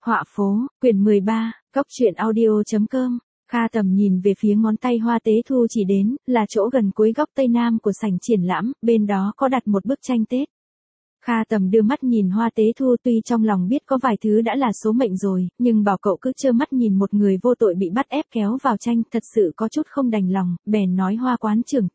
Họa phố, quyển 13, góc truyện audio.com. Kha Tầm nhìn về phía ngón tay Hoa Tế Thu chỉ đến, là chỗ gần cuối góc tây nam của sảnh triển lãm, bên đó có đặt một bức tranh Tết. Kha Tầm đưa mắt nhìn Hoa Tế Thu, tuy trong lòng biết có vài thứ đã là số mệnh rồi, nhưng bảo cậu cứ trơ mắt nhìn một người vô tội bị bắt ép kéo vào tranh, thật sự có chút không đành lòng, bèn nói Hoa quán trưởng,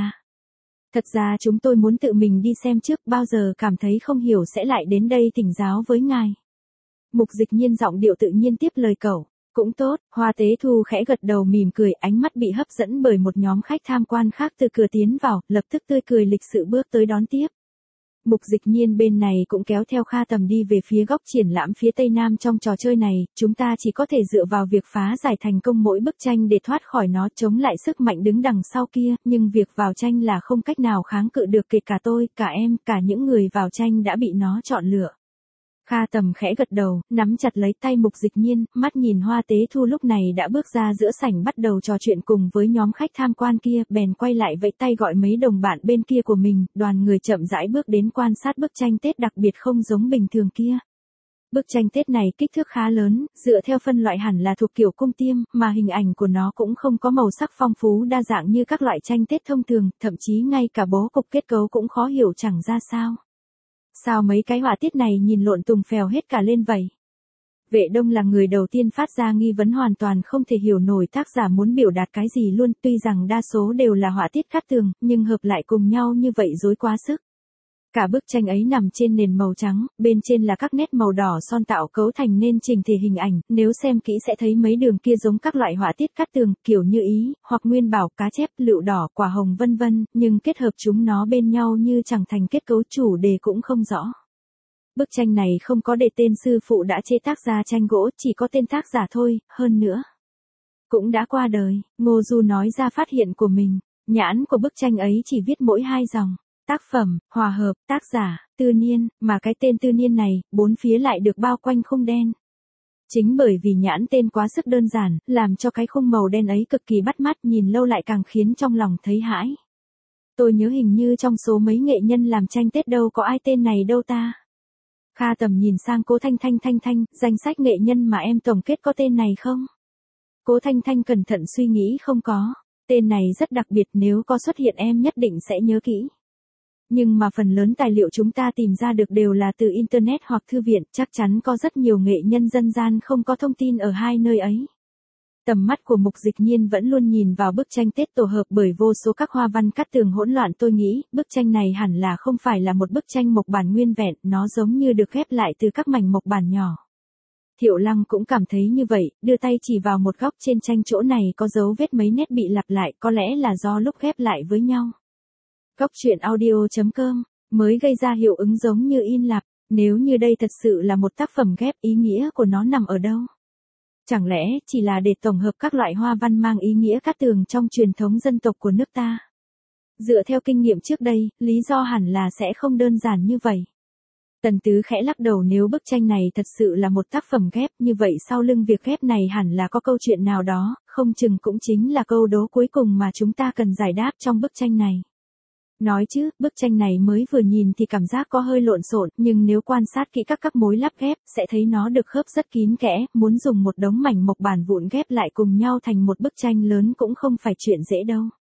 Thật ra chúng tôi muốn tự mình đi xem trước, bao giờ cảm thấy không hiểu sẽ lại đến đây thỉnh giáo với ngài. Mục Dịch Nhiên giọng điệu tự nhiên tiếp lời cậu. Cũng tốt, Hoa Tế Thu khẽ gật đầu mỉm cười, ánh mắt bị hấp dẫn bởi một nhóm khách tham quan khác từ cửa tiến vào, lập tức tươi cười lịch sự bước tới đón tiếp. Mục Dịch Nhiên bên này cũng kéo theo Kha Tầm đi về phía góc triển lãm phía tây nam. Trong trò chơi này, chúng ta chỉ có thể dựa vào việc phá giải thành công mỗi bức tranh để thoát khỏi nó, chống lại sức mạnh đứng đằng sau kia, nhưng việc vào tranh là không cách nào kháng cự được, kể cả tôi, cả em, cả những người vào tranh đã bị nó chọn lựa. Kha Tầm khẽ gật đầu, nắm chặt lấy tay Mục Dịch Nhiên, mắt nhìn Hoa Tế Thu lúc này đã bước ra giữa sảnh bắt đầu trò chuyện cùng với nhóm khách tham quan kia, bèn quay lại vẫy tay gọi mấy đồng bạn bên kia của mình, đoàn người chậm rãi bước đến quan sát bức tranh Tết đặc biệt không giống bình thường kia. Bức tranh Tết này kích thước khá lớn, dựa theo phân loại hẳn là thuộc kiểu cung tiêm, mà hình ảnh của nó cũng không có màu sắc phong phú đa dạng như các loại tranh Tết thông thường, thậm chí ngay cả bố cục kết cấu cũng khó hiểu chẳng ra sao. Sao mấy cái họa tiết này nhìn lộn tùng phèo hết cả lên vậy? Vệ Đông là người đầu tiên phát ra nghi vấn, hoàn toàn không thể hiểu nổi tác giả muốn biểu đạt cái gì luôn, tuy rằng đa số đều là họa tiết cát tường, nhưng hợp lại cùng nhau như vậy rối quá sức. Cả bức tranh ấy nằm trên nền màu trắng, bên trên là các nét màu đỏ son tạo cấu thành nên trình thể hình ảnh, nếu xem kỹ sẽ thấy mấy đường kia giống các loại họa tiết cát tường, kiểu như Ý, hoặc Nguyên Bảo, cá chép, lựu đỏ, quả hồng vân vân, nhưng kết hợp chúng nó bên nhau như chẳng thành kết cấu, chủ đề cũng không rõ. Bức tranh này không có đề tên sư phụ đã chế tác ra tranh gỗ, chỉ có tên tác giả thôi, hơn nữa cũng đã qua đời. Ngô Du nói ra phát hiện của mình, nhãn của bức tranh ấy chỉ viết mỗi 2 dòng. Tác phẩm, hòa hợp, tác giả, Tư Niên, mà cái tên Tư Niên này, bốn phía lại được bao quanh khung đen. Chính bởi vì nhãn tên quá sức đơn giản, làm cho cái khung màu đen ấy cực kỳ bắt mắt, nhìn lâu lại càng khiến trong lòng thấy hãi. Tôi nhớ hình như trong số mấy nghệ nhân làm tranh Tết đâu có ai tên này đâu ta. Kha Tầm nhìn sang Cố Thanh Thanh, danh sách nghệ nhân mà em tổng kết có tên này không? Cố Thanh Thanh cẩn thận suy nghĩ, không có. Tên này rất đặc biệt, nếu có xuất hiện em nhất định sẽ nhớ kỹ. Nhưng mà phần lớn tài liệu chúng ta tìm ra được đều là từ Internet hoặc thư viện, chắc chắn có rất nhiều nghệ nhân dân gian không có thông tin ở hai nơi ấy. Tầm mắt của Mục Dịch Nhiên vẫn luôn nhìn vào bức tranh Tết tổ hợp bởi vô số các hoa văn cát tường hỗn loạn. Tôi nghĩ, bức tranh này hẳn là không phải là một bức tranh mộc bản nguyên vẹn, nó giống như được ghép lại từ các mảnh mộc bản nhỏ. Thiệu Lăng cũng cảm thấy như vậy, đưa tay chỉ vào một góc trên tranh, chỗ này có dấu vết mấy nét bị lặp lại, có lẽ là do lúc ghép lại với nhau. Góc truyện audio.com, mới gây ra hiệu ứng giống như in lặp, nếu như đây thật sự là một tác phẩm ghép, ý nghĩa của nó nằm ở đâu? Chẳng lẽ chỉ là để tổng hợp các loại hoa văn mang ý nghĩa cát tường trong truyền thống dân tộc của nước ta? Dựa theo kinh nghiệm trước đây, lý do hẳn là sẽ không đơn giản như vậy. Tần Tứ khẽ lắc đầu, nếu bức tranh này thật sự là một tác phẩm ghép, như vậy sau lưng việc ghép này hẳn là có câu chuyện nào đó, không chừng cũng chính là câu đố cuối cùng mà chúng ta cần giải đáp trong bức tranh này. Nói chứ, bức tranh này mới vừa nhìn thì cảm giác có hơi lộn xộn, nhưng nếu quan sát kỹ các mối lắp ghép, sẽ thấy nó được khớp rất kín kẽ, muốn dùng một đống mảnh mộc bản vụn ghép lại cùng nhau thành một bức tranh lớn cũng không phải chuyện dễ đâu.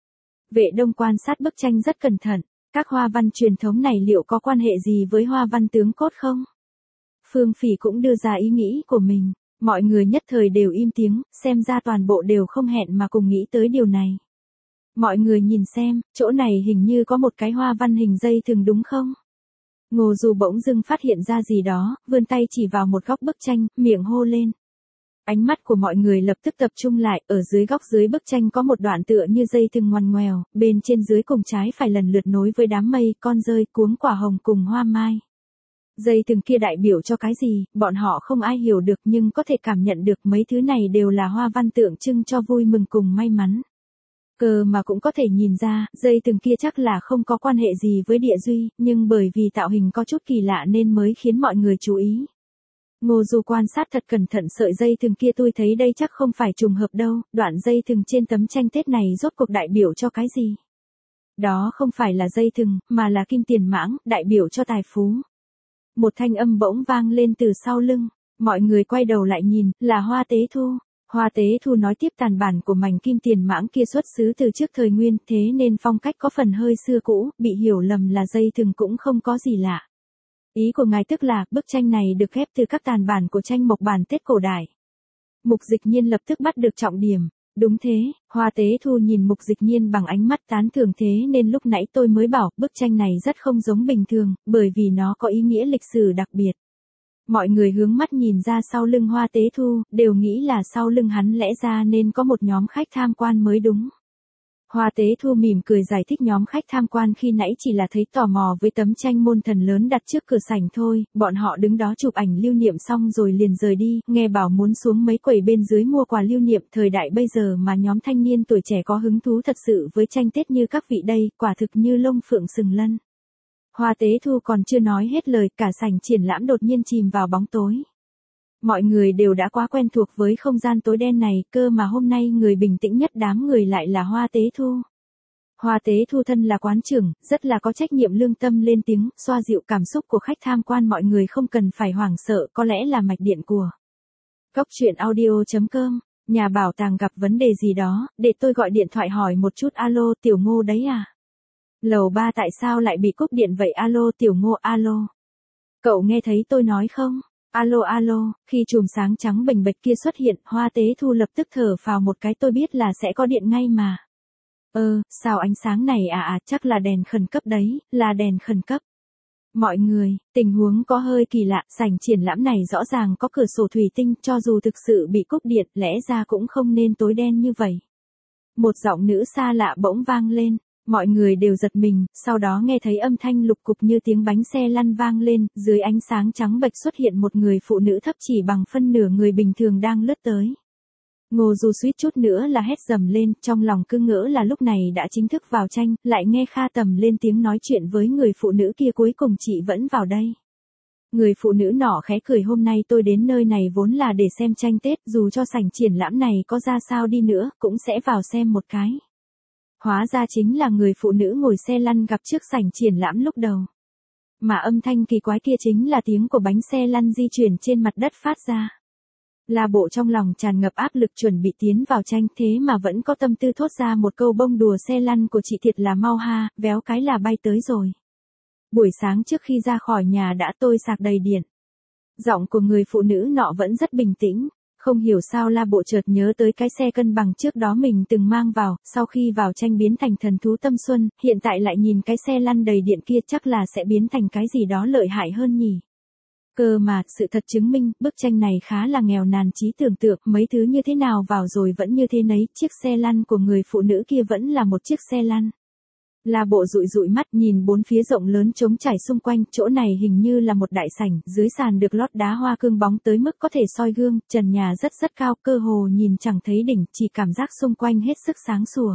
Vệ Đông quan sát bức tranh rất cẩn thận, các hoa văn truyền thống này liệu có quan hệ gì với hoa văn tướng cốt không? Phương Phỉ cũng đưa ra ý nghĩ của mình, mọi người nhất thời đều im tiếng, xem ra toàn bộ đều không hẹn mà cùng nghĩ tới điều này. Mọi người nhìn xem, chỗ này hình như có một cái hoa văn hình dây thừng đúng không? Ngô Du bỗng dưng phát hiện ra gì đó, vươn tay chỉ vào một góc bức tranh, miệng hô lên. Ánh mắt của mọi người lập tức tập trung lại, ở dưới góc dưới bức tranh có một đoạn tựa như dây thừng ngoằn ngoèo, bên trên dưới cùng trái phải lần lượt nối với đám mây, con dơi, cuống quả hồng cùng hoa mai. Dây thừng kia đại biểu cho cái gì, bọn họ không ai hiểu được, nhưng có thể cảm nhận được mấy thứ này đều là hoa văn tượng trưng cho vui mừng cùng may mắn. Cơ mà cũng có thể nhìn ra, dây thừng kia chắc là không có quan hệ gì với địa duy, nhưng bởi vì tạo hình có chút kỳ lạ nên mới khiến mọi người chú ý. Ngô Du quan sát thật cẩn thận sợi dây thừng kia, tôi thấy đây chắc không phải trùng hợp đâu, đoạn dây thừng trên tấm tranh Tết này rốt cuộc đại biểu cho cái gì? Đó không phải là dây thừng, mà là kim tiền mãng, đại biểu cho tài phú. Một thanh âm bỗng vang lên từ sau lưng. Mọi người quay đầu lại nhìn, là Hoa Tế Thu. Hoa Tế Thu nói tiếp tàn bản của mảnh kim tiền mãng kia xuất xứ từ trước thời Nguyên, thế nên phong cách có phần hơi xưa cũ, bị hiểu lầm là dây thừng cũng không có gì lạ. Ý của ngài tức là, bức tranh này được ghép từ các tàn bản của tranh mộc bản Tết cổ đại. Mục Dịch Nhiên lập tức bắt được trọng điểm. Đúng thế, Hoa Tế Thu nhìn Mục Dịch Nhiên bằng ánh mắt tán thưởng, thế nên lúc nãy tôi mới bảo bức tranh này rất không giống bình thường, bởi vì nó có ý nghĩa lịch sử đặc biệt. Mọi người hướng mắt nhìn ra sau lưng Hoa Tế Thu, đều nghĩ là sau lưng hắn lẽ ra nên có một nhóm khách tham quan mới đúng. Hoa Tế Thu mỉm cười giải thích nhóm khách tham quan khi nãy chỉ là thấy tò mò với tấm tranh môn thần lớn đặt trước cửa sảnh thôi, bọn họ đứng đó chụp ảnh lưu niệm xong rồi liền rời đi, nghe bảo muốn xuống mấy quầy bên dưới mua quà lưu niệm. Thời đại bây giờ mà nhóm thanh niên tuổi trẻ có hứng thú thật sự với tranh Tết như các vị đây, quả thực như lông phượng sừng lân. Hoa Tế Thu còn chưa nói hết lời, cả sảnh triển lãm đột nhiên chìm vào bóng tối. Mọi người đều đã quá quen thuộc với không gian tối đen này, cơ mà hôm nay người bình tĩnh nhất đám người lại là Hoa Tế Thu. Hoa Tế Thu thân là quán trưởng, rất là có trách nhiệm lương tâm lên tiếng, xoa dịu cảm xúc của khách tham quan, mọi người không cần phải hoảng sợ, có lẽ là mạch điện của Cóc Truyện Audio.com, nhà bảo tàng gặp vấn đề gì đó, để tôi gọi điện thoại hỏi một chút. Alo, Tiểu Ngô đấy à? Lầu 3 tại sao lại bị cúp điện vậy? Alo Tiểu Ngô, alo. Cậu nghe thấy tôi nói không? Alo alo, khi chùm sáng trắng bềnh bệch kia xuất hiện, Hoa Tế Thu lập tức thở phào một cái, tôi biết là sẽ có điện ngay mà. Sao ánh sáng này chắc là đèn khẩn cấp đấy, là đèn khẩn cấp. Mọi người, tình huống có hơi kỳ lạ, sảnh triển lãm này rõ ràng có cửa sổ thủy tinh, cho dù thực sự bị cúp điện, lẽ ra cũng không nên tối đen như vậy. Một giọng nữ xa lạ bỗng vang lên. Mọi người đều giật mình, sau đó nghe thấy âm thanh lục cục như tiếng bánh xe lăn vang lên, dưới ánh sáng trắng bệch xuất hiện một người phụ nữ thấp chỉ bằng phân nửa người bình thường đang lướt tới. Ngô Du suýt chút nữa là hét dầm lên, trong lòng cứ ngỡ là lúc này đã chính thức vào tranh, lại nghe Kha Tầm lên tiếng nói chuyện với người phụ nữ kia, cuối cùng chị vẫn vào đây. Người phụ nữ nọ khẽ cười, hôm nay tôi đến nơi này vốn là để xem tranh Tết, dù cho sảnh triển lãm này có ra sao đi nữa, cũng sẽ vào xem một cái. Hóa ra chính là người phụ nữ ngồi xe lăn gặp trước sảnh triển lãm lúc đầu. Mà âm thanh kỳ quái kia chính là tiếng của bánh xe lăn di chuyển trên mặt đất phát ra. La Bộ trong lòng tràn ngập áp lực chuẩn bị tiến vào tranh, thế mà vẫn có tâm tư thốt ra một câu, bông đùa xe lăn của chị thiệt là mau ha, véo cái là bay tới rồi. Buổi sáng trước khi ra khỏi nhà đã tôi sạc đầy điện. Giọng của người phụ nữ nọ vẫn rất bình tĩnh. Không hiểu sao La Bộ chợt nhớ tới cái xe cân bằng trước đó mình từng mang vào, sau khi vào tranh biến thành thần thú Tâm Xuân, hiện tại lại nhìn cái xe lăn đầy điện kia chắc là sẽ biến thành cái gì đó lợi hại hơn nhỉ. Cơ mà, sự thật chứng minh, bức tranh này khá là nghèo nàn trí tưởng tượng, mấy thứ như thế nào vào rồi vẫn như thế nấy, chiếc xe lăn của người phụ nữ kia vẫn là một chiếc xe lăn. La Bộ dụi dụi mắt nhìn bốn phía rộng lớn trống trải xung quanh, chỗ này hình như là một đại sảnh, dưới sàn được lót đá hoa cương bóng tới mức có thể soi gương, trần nhà rất cao, cơ hồ nhìn chẳng thấy đỉnh, chỉ cảm giác xung quanh hết sức sáng sủa.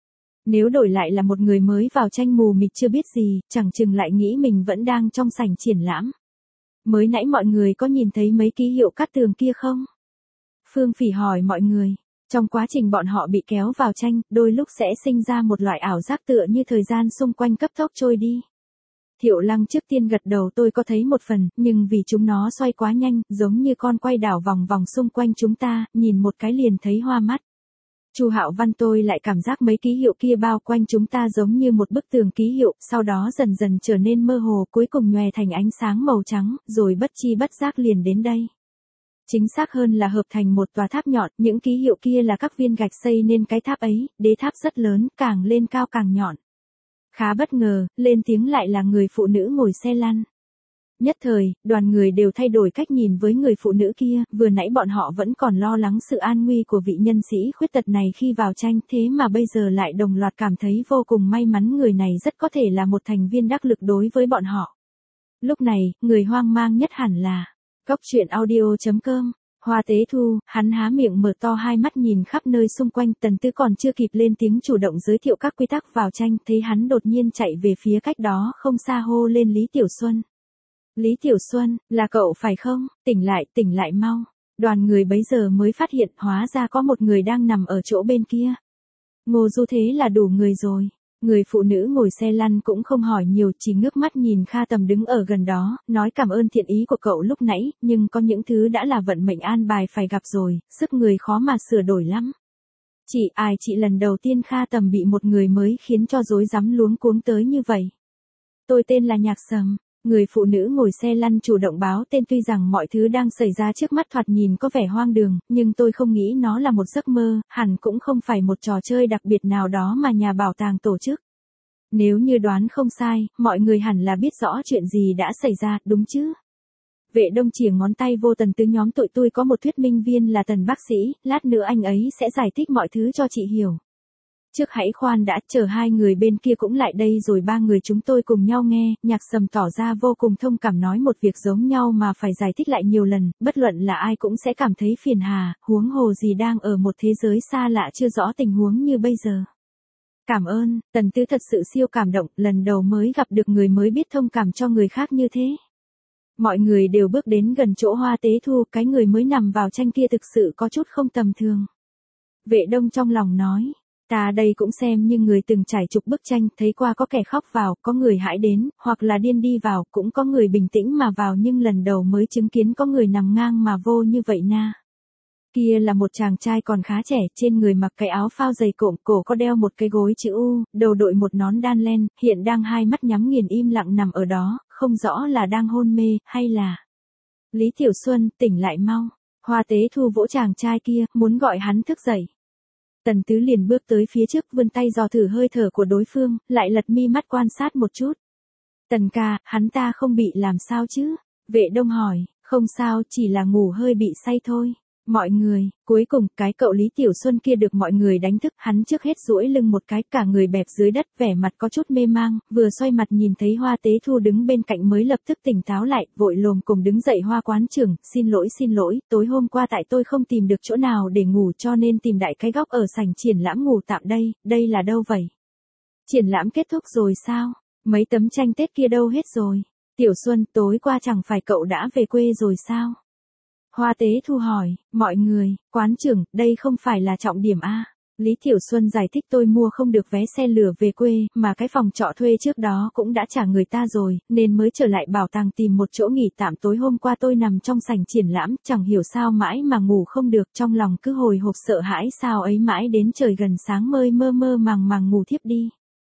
Nếu đổi lại là một người mới vào tranh mù mịt chưa biết gì, chẳng chừng lại nghĩ mình vẫn đang trong sảnh triển lãm. Mới nãy mọi người có nhìn thấy mấy ký hiệu cát tường kia không? Phương Phỉ hỏi mọi người. Trong quá trình bọn họ bị kéo vào tranh, đôi lúc sẽ sinh ra một loại ảo giác tựa như thời gian xung quanh cấp tốc trôi đi. Thiệu Lăng trước tiên gật đầu, tôi có thấy một phần, nhưng vì chúng nó xoay quá nhanh, giống như con quay đảo vòng vòng xung quanh chúng ta, nhìn một cái liền thấy hoa mắt. Chu Hạo Văn, tôi lại cảm giác mấy ký hiệu kia bao quanh chúng ta giống như một bức tường ký hiệu, sau đó dần dần trở nên mơ hồ, cuối cùng nhòe thành ánh sáng màu trắng, rồi bất chi bất giác liền đến đây. Chính xác hơn là hợp thành một tòa tháp nhọn, những ký hiệu kia là các viên gạch xây nên cái tháp ấy, đế tháp rất lớn, càng lên cao càng nhọn. Khá bất ngờ, lên tiếng lại là người phụ nữ ngồi xe lăn. Nhất thời, đoàn người đều thay đổi cách nhìn với người phụ nữ kia, vừa nãy bọn họ vẫn còn lo lắng sự an nguy của vị nhân sĩ khuyết tật này khi vào tranh, thế mà bây giờ lại đồng loạt cảm thấy vô cùng may mắn, người này rất có thể là một thành viên đắc lực đối với bọn họ. Lúc này, người hoang mang nhất hẳn là Cóc Truyện Audio.com, Hoa Tế Thu, hắn há miệng mở to hai mắt nhìn khắp nơi xung quanh, Tần Tư còn chưa kịp lên tiếng chủ động giới thiệu các quy tắc vào tranh, thấy hắn đột nhiên chạy về phía cách đó không xa hô lên Lý Tiểu Xuân. Lý Tiểu Xuân, là cậu phải không? Tỉnh lại mau. Đoàn người bấy giờ mới phát hiện, hóa ra có một người đang nằm ở chỗ bên kia. Ngô Du thế là đủ người rồi. Người phụ nữ ngồi xe lăn cũng không hỏi nhiều, chỉ ngước mắt nhìn Kha Tầm đứng ở gần đó, nói cảm ơn thiện ý của cậu lúc nãy, nhưng có những thứ đã là vận mệnh an bài phải gặp rồi, sức người khó mà sửa đổi lắm. Chị lần đầu tiên Kha Tầm bị một người mới khiến cho rối rắm luống cuống tới như vậy. Tôi tên là Nhạc Sầm. Người phụ nữ ngồi xe lăn chủ động báo tên, tuy rằng mọi thứ đang xảy ra trước mắt thoạt nhìn có vẻ hoang đường, nhưng tôi không nghĩ nó là một giấc mơ, hẳn cũng không phải một trò chơi đặc biệt nào đó mà nhà bảo tàng tổ chức. Nếu như đoán không sai, mọi người hẳn là biết rõ chuyện gì đã xảy ra, đúng chứ? Vệ Đông chìa ngón tay vô Tần Tứ, nhóm tụi tôi có một thuyết minh viên là Tần bác sĩ, lát nữa anh ấy sẽ giải thích mọi thứ cho chị hiểu. Trước hãy khoan đã, chờ hai người bên kia cũng lại đây rồi ba người chúng tôi cùng nhau nghe. Nhạc Sầm tỏ ra vô cùng thông cảm, nói một việc giống nhau mà phải giải thích lại nhiều lần, bất luận là ai cũng sẽ cảm thấy phiền hà, huống hồ gì đang ở một thế giới xa lạ chưa rõ tình huống như bây giờ. Cảm ơn, Tần Tứ thật sự siêu cảm động, lần đầu mới gặp được người mới biết thông cảm cho người khác như thế. Mọi người đều bước đến gần chỗ Hoa Tế Thu, cái người mới nằm vào tranh kia thực sự có chút không tầm thường. Vệ Đông trong lòng nói. Ta đây cũng xem như người từng trải chục bức tranh, thấy qua có kẻ khóc vào, có người hãi đến, hoặc là điên đi vào, cũng có người bình tĩnh mà vào, nhưng lần đầu mới chứng kiến có người nằm ngang mà vô như vậy na. Kia là một chàng trai còn khá trẻ, trên người mặc cái áo phao dày cộm, cổ có đeo một cái gối chữ U, đầu đội một nón đan len, hiện đang hai mắt nhắm nghiền im lặng nằm ở đó, không rõ là đang hôn mê, hay là... Lý Tiểu Xuân, tỉnh lại mau. Hoa Tế Thu vỗ chàng trai kia, muốn gọi hắn thức dậy. Tần Tứ liền bước tới phía trước, vươn tay dò thử hơi thở của đối phương, lại lật mi mắt quan sát một chút. Tần ca, hắn ta không bị làm sao chứ? Vệ Đông hỏi, không sao, chỉ là ngủ hơi bị say thôi. Mọi người, cuối cùng, cái cậu Lý Tiểu Xuân kia được mọi người đánh thức, hắn trước hết duỗi lưng một cái, cả người bẹp dưới đất, vẻ mặt có chút mê mang, vừa xoay mặt nhìn thấy Hoa Tế Thu đứng bên cạnh mới lập tức tỉnh táo lại, vội lồm cùng đứng dậy. Hoa quán trưởng, xin lỗi, tối hôm qua tại tôi không tìm được chỗ nào để ngủ cho nên tìm đại cái góc ở sảnh triển lãm ngủ tạm đây là đâu vậy? Triển lãm kết thúc rồi sao? Mấy tấm tranh Tết kia đâu hết rồi? Tiểu Xuân, tối qua chẳng phải cậu đã về quê rồi sao? Hoa Tế Thu hỏi, mọi người, quán trưởng, đây không phải là trọng điểm a. Lý Tiểu Xuân giải thích, tôi mua không được vé xe lửa về quê, mà cái phòng trọ thuê trước đó cũng đã trả người ta rồi, nên mới trở lại bảo tàng tìm một chỗ nghỉ tạm. Tối hôm qua tôi nằm trong sảnh triển lãm, chẳng hiểu sao mãi mà ngủ không được, trong lòng cứ hồi hộp sợ hãi sao ấy, mãi đến trời gần sáng mới mơ màng ngủ thiếp đi.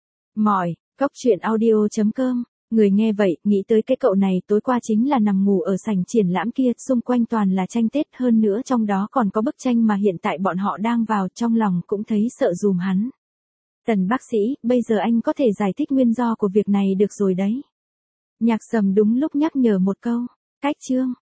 Góc truyện audio.com. Người nghe vậy, nghĩ tới cái cậu này tối qua chính là nằm ngủ ở sảnh triển lãm kia, xung quanh toàn là tranh Tết, hơn nữa trong đó còn có bức tranh mà hiện tại bọn họ đang vào, trong lòng cũng thấy sợ dùm hắn. Tần bác sĩ, bây giờ anh có thể giải thích nguyên do của việc này được rồi đấy. Nhạc Sầm đúng lúc nhắc nhở một câu. Cách chương.